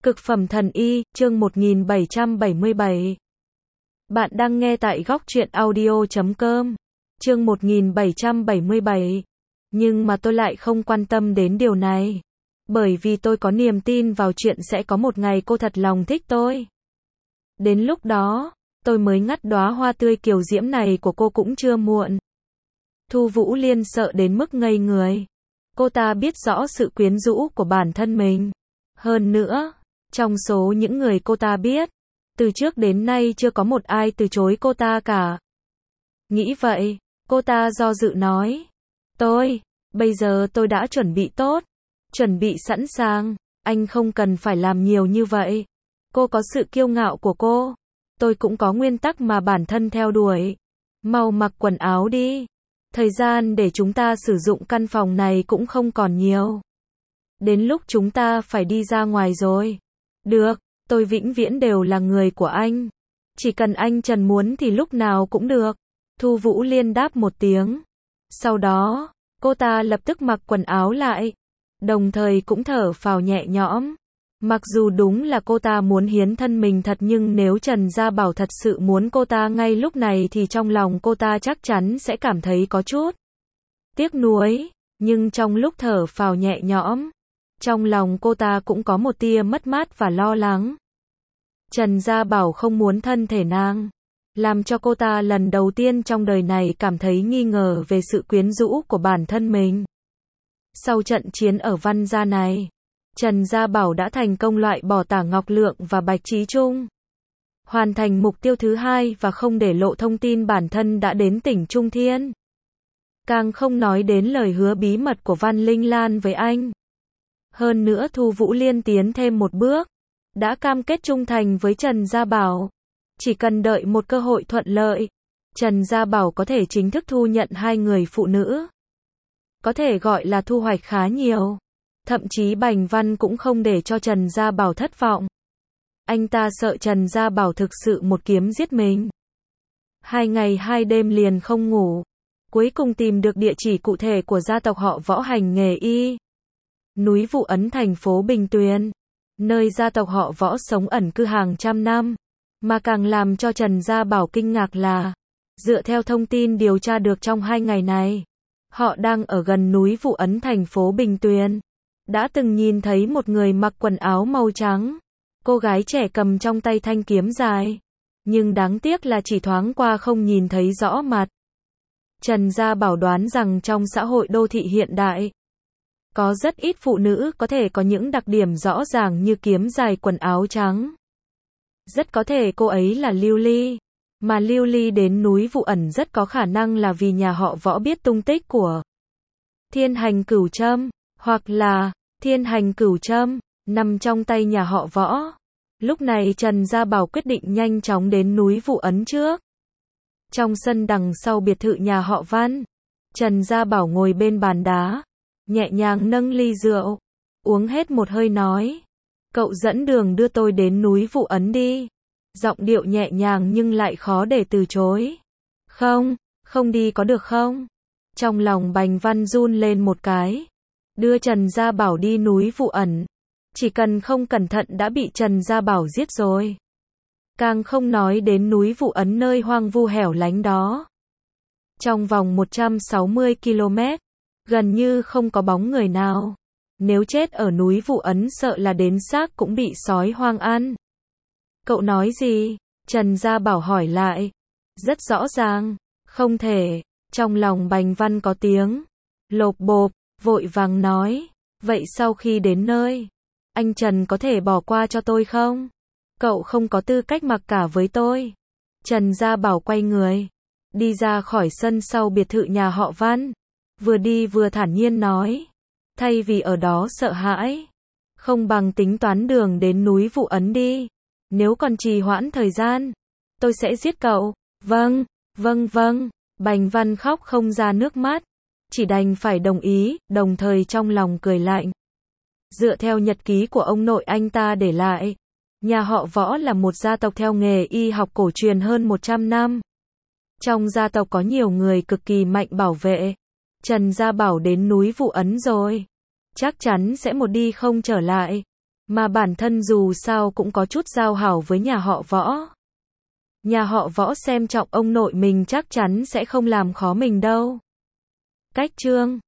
Cực phẩm thần y, chương 1777. Bạn đang nghe tại góc truyện audio.com. Chương 1777. Nhưng mà tôi lại không quan tâm đến điều này. Bởi vì tôi có niềm tin vào chuyện sẽ có một ngày cô thật lòng thích tôi. Đến lúc đó, tôi mới ngắt đóa hoa tươi kiều diễm này của cô cũng chưa muộn. Thu Vũ Liên sợ đến mức ngây người. Cô ta biết rõ sự quyến rũ của bản thân mình. Hơn nữa, trong số những người cô ta biết, từ trước đến nay chưa có một ai từ chối cô ta cả. Nghĩ vậy, cô ta do dự nói. Bây giờ tôi đã chuẩn bị tốt, chuẩn bị sẵn sàng, anh không cần phải làm nhiều như vậy. Cô có sự kiêu ngạo của cô, tôi cũng có nguyên tắc mà bản thân theo đuổi. Mau mặc quần áo đi, thời gian để chúng ta sử dụng căn phòng này cũng không còn nhiều. Đến lúc chúng ta phải đi ra ngoài rồi. Được, tôi vĩnh viễn đều là người của anh. Chỉ cần anh Trần muốn thì lúc nào cũng được. Thu Vũ Liên đáp một tiếng. Sau đó, cô ta lập tức mặc quần áo lại. Đồng thời cũng thở phào nhẹ nhõm. Mặc dù đúng là cô ta muốn hiến thân mình thật, nhưng nếu Trần Gia Bảo thật sự muốn cô ta ngay lúc này thì trong lòng cô ta chắc chắn sẽ cảm thấy có chút tiếc nuối. Nhưng trong lúc thở phào nhẹ nhõm, trong lòng cô ta cũng có một tia mất mát và lo lắng. Trần Gia Bảo không muốn thân thể nàng, làm cho cô ta lần đầu tiên trong đời này cảm thấy nghi ngờ về sự quyến rũ của bản thân mình. Sau trận chiến ở Văn Gia này, Trần Gia Bảo đã thành công loại bỏ Tả Ngọc Lượng và Bạch Trí Trung. Hoàn thành mục tiêu thứ hai và không để lộ thông tin bản thân đã đến tỉnh Trung Thiên. Càng không nói đến lời hứa bí mật của Văn Linh Lan với anh. Hơn nữa Thu Vũ Liên tiến thêm một bước, đã cam kết trung thành với Trần Gia Bảo. Chỉ cần đợi một cơ hội thuận lợi, Trần Gia Bảo có thể chính thức thu nhận hai người phụ nữ. Có thể gọi là thu hoạch khá nhiều. Thậm chí Bành Văn cũng không để cho Trần Gia Bảo thất vọng. Anh ta sợ Trần Gia Bảo thực sự một kiếm giết mình. 2 ngày 2 đêm liền không ngủ. Cuối cùng tìm được địa chỉ cụ thể của gia tộc họ Võ hành nghề y. Núi Vụ Ấn, thành phố Bình Tuyền, nơi gia tộc họ Võ sống ẩn cư hàng trăm năm. Mà càng làm cho Trần Gia Bảo kinh ngạc là, dựa theo thông tin điều tra được trong 2 ngày này, họ đang ở gần núi Vụ Ấn, thành phố Bình Tuyền. Đã từng nhìn thấy một người mặc quần áo màu trắng, cô gái trẻ cầm trong tay thanh kiếm dài. Nhưng đáng tiếc là chỉ thoáng qua không nhìn thấy rõ mặt. Trần Gia Bảo đoán rằng trong xã hội đô thị hiện đại, có rất ít phụ nữ có thể có những đặc điểm rõ ràng như kiếm dài, quần áo trắng. Rất có thể cô ấy là Lưu Ly. Mà Lưu Ly đến núi Vụ Ẩn rất có khả năng là vì nhà họ Võ biết tung tích của Thiên Hành Cửu Trâm, hoặc là Thiên Hành Cửu Trâm nằm trong tay nhà họ Võ. Lúc này Trần Gia Bảo quyết định nhanh chóng đến núi Vụ Ấn trước. Trong sân đằng sau biệt thự nhà họ Văn, Trần Gia Bảo ngồi bên bàn đá, nhẹ nhàng nâng ly rượu, uống hết một hơi nói. Cậu dẫn đường đưa tôi đến núi Vụ Ấn đi. Giọng điệu nhẹ nhàng nhưng lại khó để từ chối. Không đi có được không? Trong lòng Bành Văn run lên một cái. Đưa Trần Gia Bảo đi núi Vụ Ẩn, chỉ cần không cẩn thận đã bị Trần Gia Bảo giết rồi. Càng không nói đến núi Vụ Ấn nơi hoang vu hẻo lánh đó. Trong vòng 160 km, gần như không có bóng người nào. Nếu chết ở núi Vụ Ấn sợ là đến xác cũng bị sói hoang ăn. Cậu nói gì? Trần Gia Bảo hỏi lại. Rất rõ ràng, không thể. Trong lòng Bành Văn có tiếng lộp bộp, vội vàng nói. Vậy sau khi đến nơi, anh Trần có thể bỏ qua cho tôi không? Cậu không có tư cách mặc cả với tôi. Trần Gia Bảo quay người, đi ra khỏi sân sau biệt thự nhà họ Văn. Vừa đi vừa thản nhiên nói. Thay vì ở đó sợ hãi, không bằng tính toán đường đến núi Vụ Ấn đi. Nếu còn trì hoãn thời gian, tôi sẽ giết cậu. Vâng. Bành Văn khóc không ra nước mắt, chỉ đành phải đồng ý, đồng thời trong lòng cười lạnh. Dựa theo nhật ký của ông nội anh ta để lại, nhà họ Võ là một gia tộc theo nghề y học cổ truyền hơn 100 năm. Trong gia tộc có nhiều người cực kỳ mạnh bảo vệ. Trần Gia Bảo đến núi Vụ Ấn rồi, chắc chắn sẽ một đi không trở lại. Mà bản thân dù sao cũng có chút giao hảo với nhà họ Võ. Nhà họ Võ xem trọng ông nội mình chắc chắn sẽ không làm khó mình đâu. Cách chương